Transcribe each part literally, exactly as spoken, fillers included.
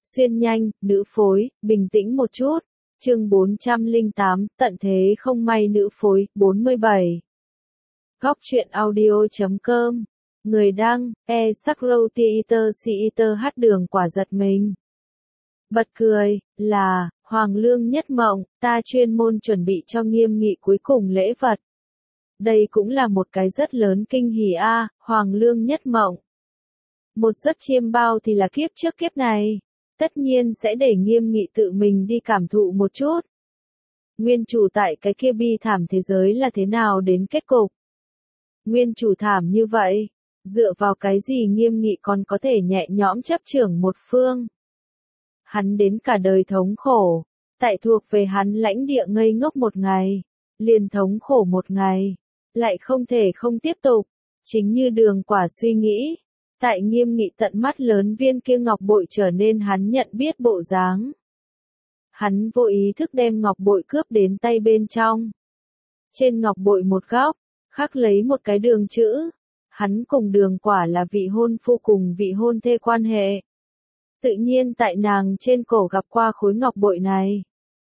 Xuyên nhanh, nữ phối, bình tĩnh một chút. Chương bốn trăm lẻ tám, tận thế không may nữ phối, bốn mươi bảy. Góc truyện audio chấm com. Người đăng, e Sakro Theater Theater hát đường quả giật mình. Bật cười, là, Hoàng Lương Nhất Mộng, ta chuyên môn chuẩn bị cho Nghiêm Nghị cuối cùng lễ vật. Đây cũng là một cái rất lớn kinh hỉ a, Hoàng Lương Nhất Mộng. Một giấc chiêm bao thì là kiếp trước kiếp này. Tất nhiên sẽ để Nghiêm Nghị tự mình đi cảm thụ một chút. Nguyên chủ tại cái kia bi thảm thế giới là thế nào đến kết cục. Nguyên chủ thảm như vậy, dựa vào cái gì Nghiêm Nghị còn có thể nhẹ nhõm chấp trưởng một phương. Hắn đến cả đời thống khổ, tại thuộc về hắn lãnh địa ngây ngốc một ngày, liền thống khổ một ngày, lại không thể không tiếp tục, chính như Đường Quả suy nghĩ. Tại Nghiêm Nghị tận mắt lớn viên kia ngọc bội trở nên hắn nhận biết bộ dáng. Hắn vô ý thức đem ngọc bội cướp đến tay bên trong. Trên ngọc bội một góc, khắc lấy một cái đường chữ. Hắn cùng Đường Quả là vị hôn phu cùng vị hôn thê quan hệ. Tự nhiên tại nàng trên cổ gặp qua khối ngọc bội này.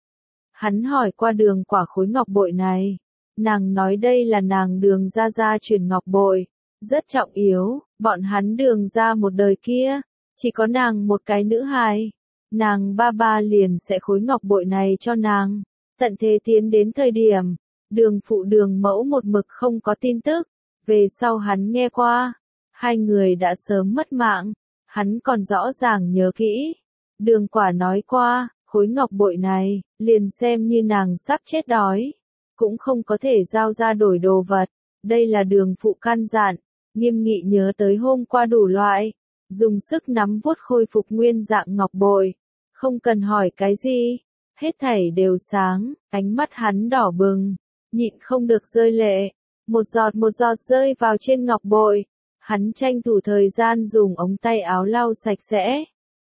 Hắn hỏi qua Đường Quả khối ngọc bội này. Nàng nói đây là nàng Đường gia gia truyền ngọc bội. Rất trọng yếu, bọn hắn Đường ra một đời kia, chỉ có nàng một cái nữ hài. Nàng ba ba liền sẽ khối ngọc bội này cho nàng. Tận thế tiến đến thời điểm, Đường phụ Đường mẫu một mực không có tin tức. Về sau hắn nghe qua, hai người đã sớm mất mạng. Hắn còn rõ ràng nhớ kỹ. Đường Quả nói qua, khối ngọc bội này, liền xem như nàng sắp chết đói. Cũng không có thể giao ra đổi đồ vật. Đây là Đường phụ căn dặn. Nghiêm Nghị nhớ tới hôm qua đủ loại, dùng sức nắm vuốt khôi phục nguyên dạng ngọc bội, không cần hỏi cái gì, hết thảy đều sáng, ánh mắt hắn đỏ bừng, nhịn không được rơi lệ, một giọt một giọt rơi vào trên ngọc bội, hắn tranh thủ thời gian dùng ống tay áo lau sạch sẽ.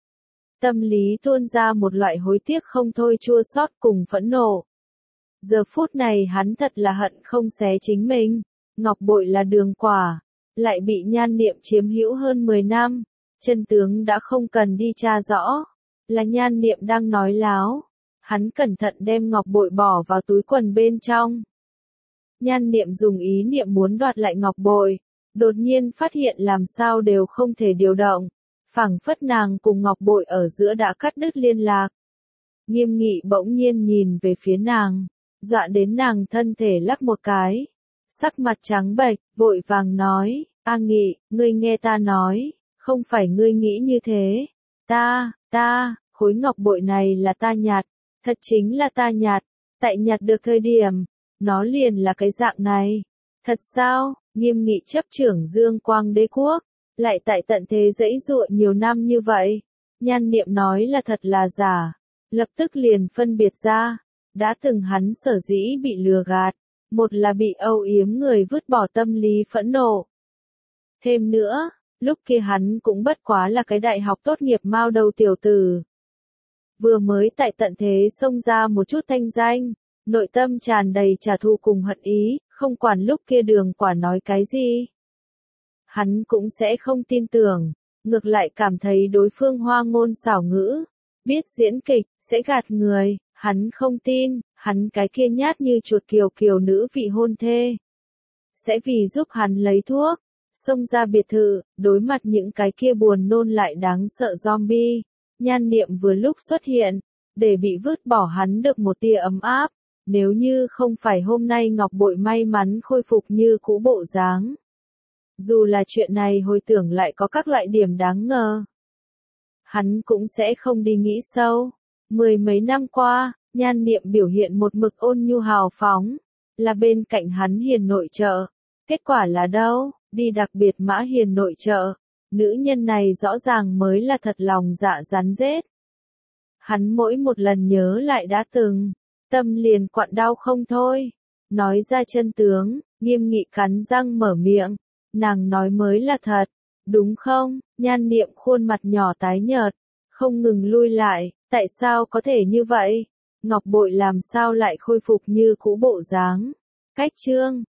Tâm lý tuôn ra một loại hối tiếc không thôi chua xót cùng phẫn nộ. Giờ phút này hắn thật là hận không xé chính mình, ngọc bội là Đường Quả. Lại bị Nhan Niệm chiếm hữu hơn mười năm, chân tướng đã không cần đi tra rõ, là Nhan Niệm đang nói láo. Hắn cẩn thận đem ngọc bội bỏ vào túi quần bên trong. Nhan Niệm dùng ý niệm muốn đoạt lại ngọc bội, đột nhiên phát hiện làm sao đều không thể điều động, phảng phất nàng cùng ngọc bội ở giữa đã cắt đứt liên lạc. Nghiêm Nghị bỗng nhiên nhìn về phía nàng, dọa đến nàng thân thể lắc một cái. Sắc mặt trắng bệch, vội vàng nói, A Nghị, ngươi nghe ta nói, không phải ngươi nghĩ như thế. Ta, ta, khối ngọc bội này là ta nhặt, thật chính là ta nhặt, tại nhặt được thời điểm, nó liền là cái dạng này. Thật sao, Nghiêm Nghị chấp trưởng Dương Quang Đế Quốc, lại tại tận thế dãy dụa nhiều năm như vậy. Nhan Niệm nói là thật là giả, lập tức liền phân biệt ra, đã từng hắn sở dĩ bị lừa gạt. Một là bị âu yếm người vứt bỏ tâm lý phẫn nộ. Thêm nữa, lúc kia hắn cũng bất quá là cái đại học tốt nghiệp mao đầu tiểu tử. Vừa mới tại tận thế xông ra một chút thanh danh, nội tâm tràn đầy trả thù cùng hận ý, không quản lúc kia Đường Quả nói cái gì. Hắn cũng sẽ không tin tưởng, ngược lại cảm thấy đối phương hoa ngôn xảo ngữ, biết diễn kịch, sẽ gạt người. Hắn không tin, hắn cái kia nhát như chuột kiều kiều nữ vị hôn thê. Sẽ vì giúp hắn lấy thuốc, xông ra biệt thự, đối mặt những cái kia buồn nôn lại đáng sợ zombie. Nhan Niệm vừa lúc xuất hiện, để bị vứt bỏ hắn được một tia ấm áp. Nếu như không phải hôm nay ngọc bội may mắn khôi phục như cũ bộ dáng. Dù là chuyện này hồi tưởng lại có các loại điểm đáng ngờ. Hắn cũng sẽ không đi nghĩ sâu. Mười mấy năm qua, Nhan Niệm biểu hiện một mực ôn nhu hào phóng, là bên cạnh hắn hiền nội trợ. Kết quả là đâu, đi đặc biệt mã hiền nội trợ, nữ nhân này rõ ràng mới là thật lòng dạ rắn rết. Hắn mỗi một lần nhớ lại đã từng, tâm liền quặn đau không thôi. Nói ra chân tướng, Nghiêm Nghị cắn răng mở miệng, nàng nói mới là thật, đúng không? Nhan Niệm khuôn mặt nhỏ tái nhợt, không ngừng lui lại. Tại sao có thể như vậy? Ngọc bội làm sao lại khôi phục như cũ bộ dáng? Cách chương